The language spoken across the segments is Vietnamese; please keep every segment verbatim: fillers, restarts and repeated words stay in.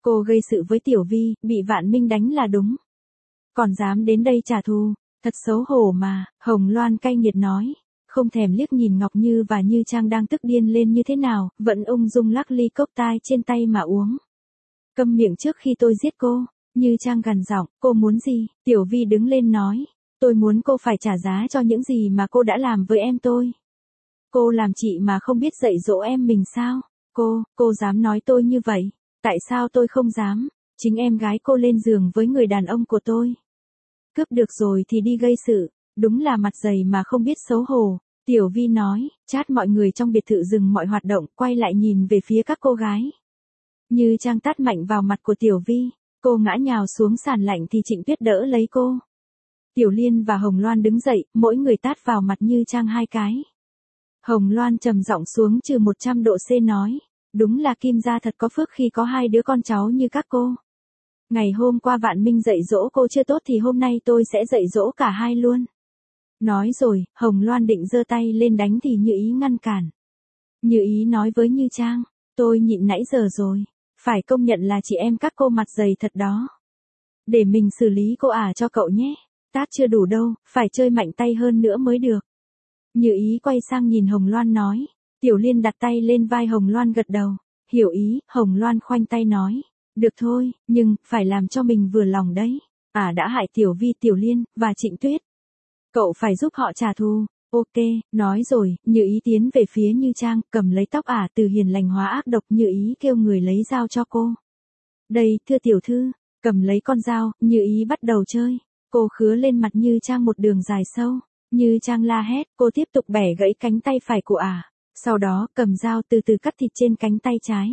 Cô gây sự với Tiểu Vi, bị Vạn Minh đánh là đúng. Còn dám đến đây trả thù, thật xấu hổ mà, Hồng Loan cay nghiệt nói. Không thèm liếc nhìn Ngọc Như và Như Trang đang tức điên lên như thế nào, vẫn ung dung lắc ly cốc tai trên tay mà uống. Câm miệng trước khi tôi giết cô, Như Trang gằn giọng, cô muốn gì? Tiểu Vi đứng lên nói, tôi muốn cô phải trả giá cho những gì mà cô đã làm với em tôi. Cô làm chị mà không biết dạy dỗ em mình sao? Cô, cô dám nói tôi như vậy? Tại sao tôi không dám? Chính em gái cô lên giường với người đàn ông của tôi. Cướp được rồi thì đi gây sự, đúng là mặt dày mà không biết xấu hổ. Tiểu Vi nói, chát mọi người trong biệt thự dừng mọi hoạt động, quay lại nhìn về phía các cô gái. Như Trang tát mạnh vào mặt của Tiểu Vi, cô ngã nhào xuống sàn lạnh thì Trịnh Tuyết đỡ lấy cô. Tiểu Liên và Hồng Loan đứng dậy, mỗi người tát vào mặt Như Trang hai cái. Hồng Loan trầm giọng xuống trừ một trăm độ C nói, đúng là Kim gia thật có phước khi có hai đứa con cháu như các cô. Ngày hôm qua Vạn Minh dạy dỗ cô chưa tốt thì hôm nay tôi sẽ dạy dỗ cả hai luôn. Nói rồi, Hồng Loan định giơ tay lên đánh thì Như Ý ngăn cản. Như Ý nói với Như Trang, tôi nhịn nãy giờ rồi, phải công nhận là chị em các cô mặt dày thật đó. Để mình xử lý cô ả cho cậu nhé, tát chưa đủ đâu, phải chơi mạnh tay hơn nữa mới được. Như Ý quay sang nhìn Hồng Loan nói, Tiểu Liên đặt tay lên vai Hồng Loan gật đầu, hiểu ý, Hồng Loan khoanh tay nói, được thôi, nhưng, phải làm cho mình vừa lòng đấy, ả à đã hại Tiểu Vi, Tiểu Liên, và Trịnh Tuyết. Cậu phải giúp họ trả thù, ok, nói rồi, Như Ý tiến về phía Như Trang, cầm lấy tóc ả à từ hiền lành hóa ác độc. Như Ý kêu người lấy dao cho cô. Đây, thưa tiểu thư, cầm lấy con dao, Như Ý bắt đầu chơi, cô khứa lên mặt Như Trang một đường dài sâu. Như Trang la hét, cô tiếp tục bẻ gãy cánh tay phải của ả, à. Sau đó cầm dao từ từ cắt thịt trên cánh tay trái.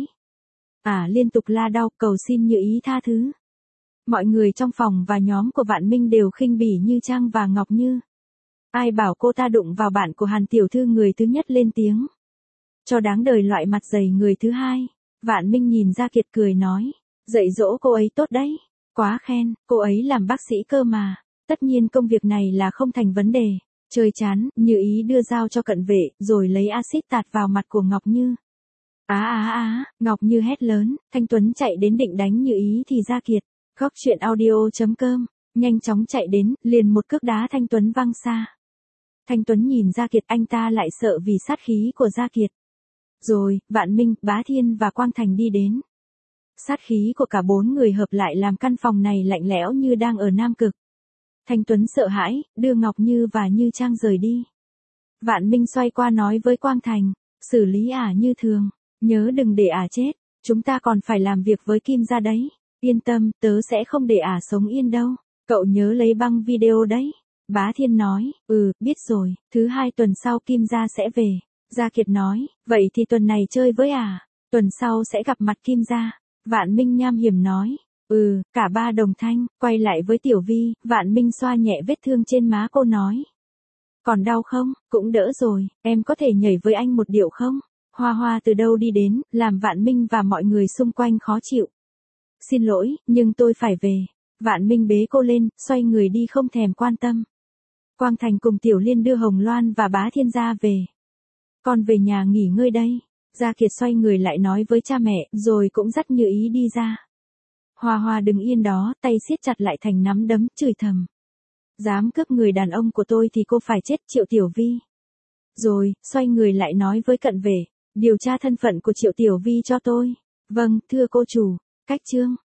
Ả à liên tục la đau cầu xin Như Ý tha thứ. Mọi người trong phòng và nhóm của Vạn Minh đều khinh bỉ Như Trang và Ngọc Như. Ai bảo cô ta đụng vào bạn của Hàn tiểu thư người thứ nhất lên tiếng. Cho đáng đời loại mặt dày người thứ hai. Vạn Minh nhìn Gia Kiệt cười nói, dạy dỗ cô ấy tốt đấy, quá khen, cô ấy làm bác sĩ cơ mà, tất nhiên công việc này là không thành vấn đề. Chơi chán, Như Ý đưa dao cho cận vệ, rồi lấy axit tạt vào mặt của Ngọc Như. Á á á, Ngọc Như hét lớn, Thanh Tuấn chạy đến định đánh Như Ý thì Gia Kiệt, góc truyện audio chấm com, nhanh chóng chạy đến, liền một cước đá Thanh Tuấn văng xa. Thanh Tuấn nhìn Gia Kiệt, anh ta lại sợ vì sát khí của Gia Kiệt. Rồi, Vạn Minh, Bá Thiên và Quang Thành đi đến. Sát khí của cả bốn người hợp lại làm căn phòng này lạnh lẽo như đang ở Nam Cực. Thanh Tuấn sợ hãi, đưa Ngọc Như và Như Trang rời đi. Vạn Minh xoay qua nói với Quang Thành, xử lý ả như thường, nhớ đừng để ả chết, chúng ta còn phải làm việc với Kim gia đấy. Yên tâm, tớ sẽ không để ả sống yên đâu, cậu nhớ lấy băng video đấy. Bá Thiên nói, ừ, biết rồi, thứ hai tuần sau Kim gia sẽ về. Gia Kiệt nói, vậy thì tuần này chơi với ả, tuần sau sẽ gặp mặt Kim gia. Vạn Minh nham hiểm nói, ừ, cả ba đồng thanh, quay lại với Tiểu Vi, Vạn Minh xoa nhẹ vết thương trên má cô nói. Còn đau không? Cũng đỡ rồi, em có thể nhảy với anh một điệu không? Hoa Hoa từ đâu đi đến, làm Vạn Minh và mọi người xung quanh khó chịu. Xin lỗi, nhưng tôi phải về. Vạn Minh bế cô lên, xoay người đi không thèm quan tâm. Quang Thành cùng Tiểu Liên đưa Hồng Loan và Bá Thiên gia về. Con về nhà nghỉ ngơi đây. Gia Kiệt xoay người lại nói với cha mẹ, rồi cũng dắt Như Ý đi ra. Hoa Hoa đứng yên đó, tay siết chặt lại thành nắm đấm, chửi thầm. Dám cướp người đàn ông của tôi thì cô phải chết, Triệu Tiểu Vi. Rồi, xoay người lại nói với cận vệ, điều tra thân phận của Triệu Tiểu Vi cho tôi. Vâng, thưa cô chủ. Cách chương